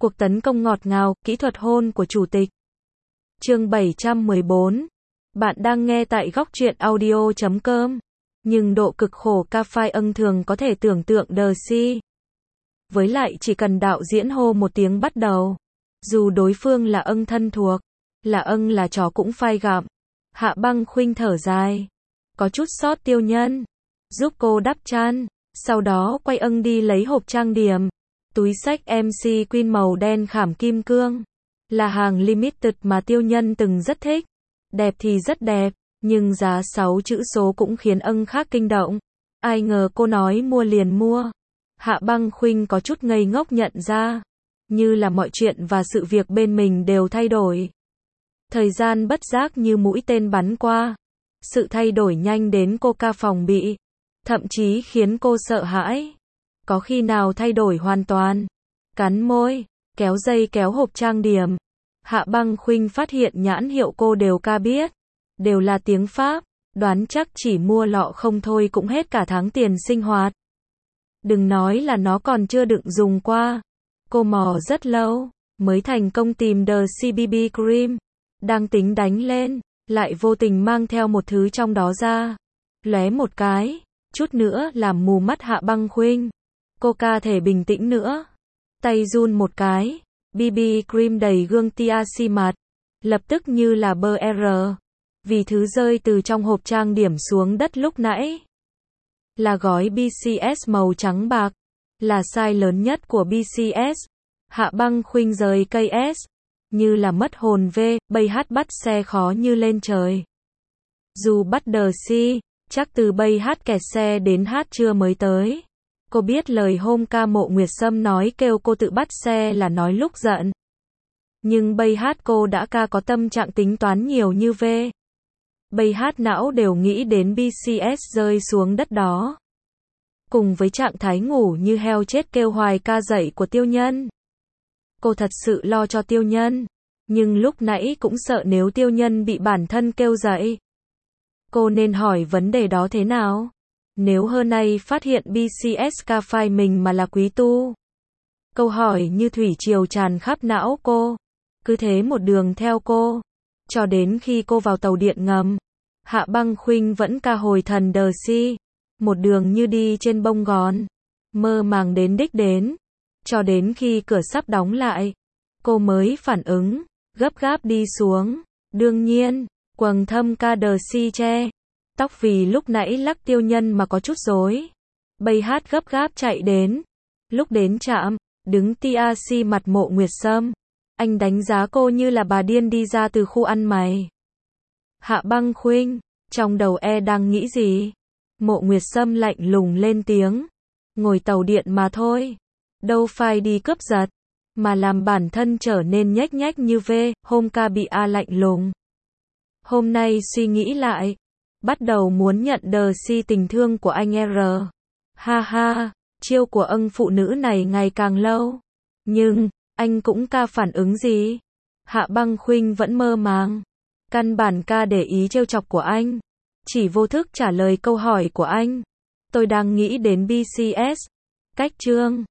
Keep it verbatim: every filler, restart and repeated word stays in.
Cuộc tấn công ngọt ngào, kỹ thuật hôn của chủ tịch. Chương bảy trăm mười bốn. Bạn đang nghe tại góc truyện audio chấm com. Nhưng độ cực khổ ca phai ân thường có thể tưởng tượng đờ si. Với lại chỉ cần đạo diễn hô một tiếng bắt đầu. Dù đối phương là ân thân thuộc, là ân là chó cũng phai gặm. Hạ Băng Khuynh thở dài. Có chút sót Tiêu Nhân. Giúp cô đắp chăn. Sau đó quay ân đi lấy hộp trang điểm. Túi xách em xê Queen màu đen khảm kim cương. Là hàng limited mà Tiêu Nhân từng rất thích. Đẹp thì rất đẹp, nhưng giá sáu chữ số cũng khiến ân khác kinh động. Ai ngờ cô nói mua liền mua. Hạ Băng Khuynh có chút ngây ngốc nhận ra. Như là mọi chuyện và sự việc bên mình đều thay đổi. Thời gian bất giác như mũi tên bắn qua. Sự thay đổi nhanh đến cô ca phòng bị. Thậm chí khiến cô sợ hãi. Có khi nào thay đổi hoàn toàn. Cắn môi, kéo dây kéo hộp trang điểm. Hạ Băng Khuynh phát hiện nhãn hiệu cô đều ca biết. Đều là tiếng Pháp. Đoán chắc chỉ mua lọ không thôi cũng hết cả tháng tiền sinh hoạt. Đừng nói là nó còn chưa đựng dùng qua. Cô mò rất lâu, mới thành công tìm The xê bê bê Cream. Đang tính đánh lên, lại vô tình mang theo một thứ trong đó ra. Lóe một cái, chút nữa làm mù mắt Hạ Băng Khuynh. Cô ca thể bình tĩnh nữa. Tay run một cái, bê bê cream đầy gương tia xi mặt. Lập tức như là bơ R. Vì thứ rơi từ trong hộp trang điểm xuống đất lúc nãy. Là gói bê xê ét màu trắng bạc. Là size lớn nhất của bê xê ét. Hạ Băng Khuynh rời cây S. Như là mất hồn về, bây hát bắt xe khó như lên trời. Dù bắt đờ si, chắc từ bây hát kẹt xe đến hát trưa mới tới. Cô biết lời hôm ca Mộ Nguyệt Sâm nói kêu cô tự bắt xe là nói lúc giận. Nhưng bây hát cô đã ca có tâm trạng tính toán nhiều như về. Bây hát não đều nghĩ đến bê xê ét rơi xuống đất đó. Cùng với trạng thái ngủ như heo chết kêu hoài ca dậy của Tiêu Nhân. Cô thật sự lo cho Tiêu Nhân. Nhưng lúc nãy cũng sợ nếu Tiêu Nhân bị bản thân kêu dậy. Cô nên hỏi vấn đề đó thế nào? Nếu hôm nay phát hiện bê xê ét ca phai mình mà là quý tu. Câu hỏi như thủy triều tràn khắp não cô. Cứ thế một đường theo cô. Cho đến khi cô vào tàu điện ngầm. Hạ Băng Khuynh vẫn ca hồi thần đờ si. Một đường như đi trên bông gòn. Mơ màng đến đích đến. Cho đến khi cửa sắp đóng lại. Cô mới phản ứng. Gấp gáp đi xuống. Đương nhiên, quầng thâm ca đờ si che. Tóc vì lúc nãy lắc Tiêu Nhân mà có chút rối. Bây hát gấp gáp chạy đến. Lúc đến trạm, đứng tia si mặt Mộ Nguyệt Sâm. Anh đánh giá cô như là bà điên đi ra từ khu ăn mày. Hạ Băng Khuynh, trong đầu e đang nghĩ gì? Mộ Nguyệt Sâm lạnh lùng lên tiếng. Ngồi tàu điện mà thôi. Đâu phải đi cướp giật. Mà làm bản thân trở nên nhếch nhếch như vê, hôm ca bị A lạnh lùng. Hôm nay suy nghĩ lại. Bắt đầu muốn nhận đờ si tình thương của anh R. Ha ha, chiêu của ân phụ nữ này ngày càng lâu. Nhưng, anh cũng ca phản ứng gì? Hạ Băng Khuynh vẫn mơ màng. Căn bản ca để ý trêu chọc của anh. Chỉ vô thức trả lời câu hỏi của anh. Tôi đang nghĩ đến bê xê ét. Cách chương.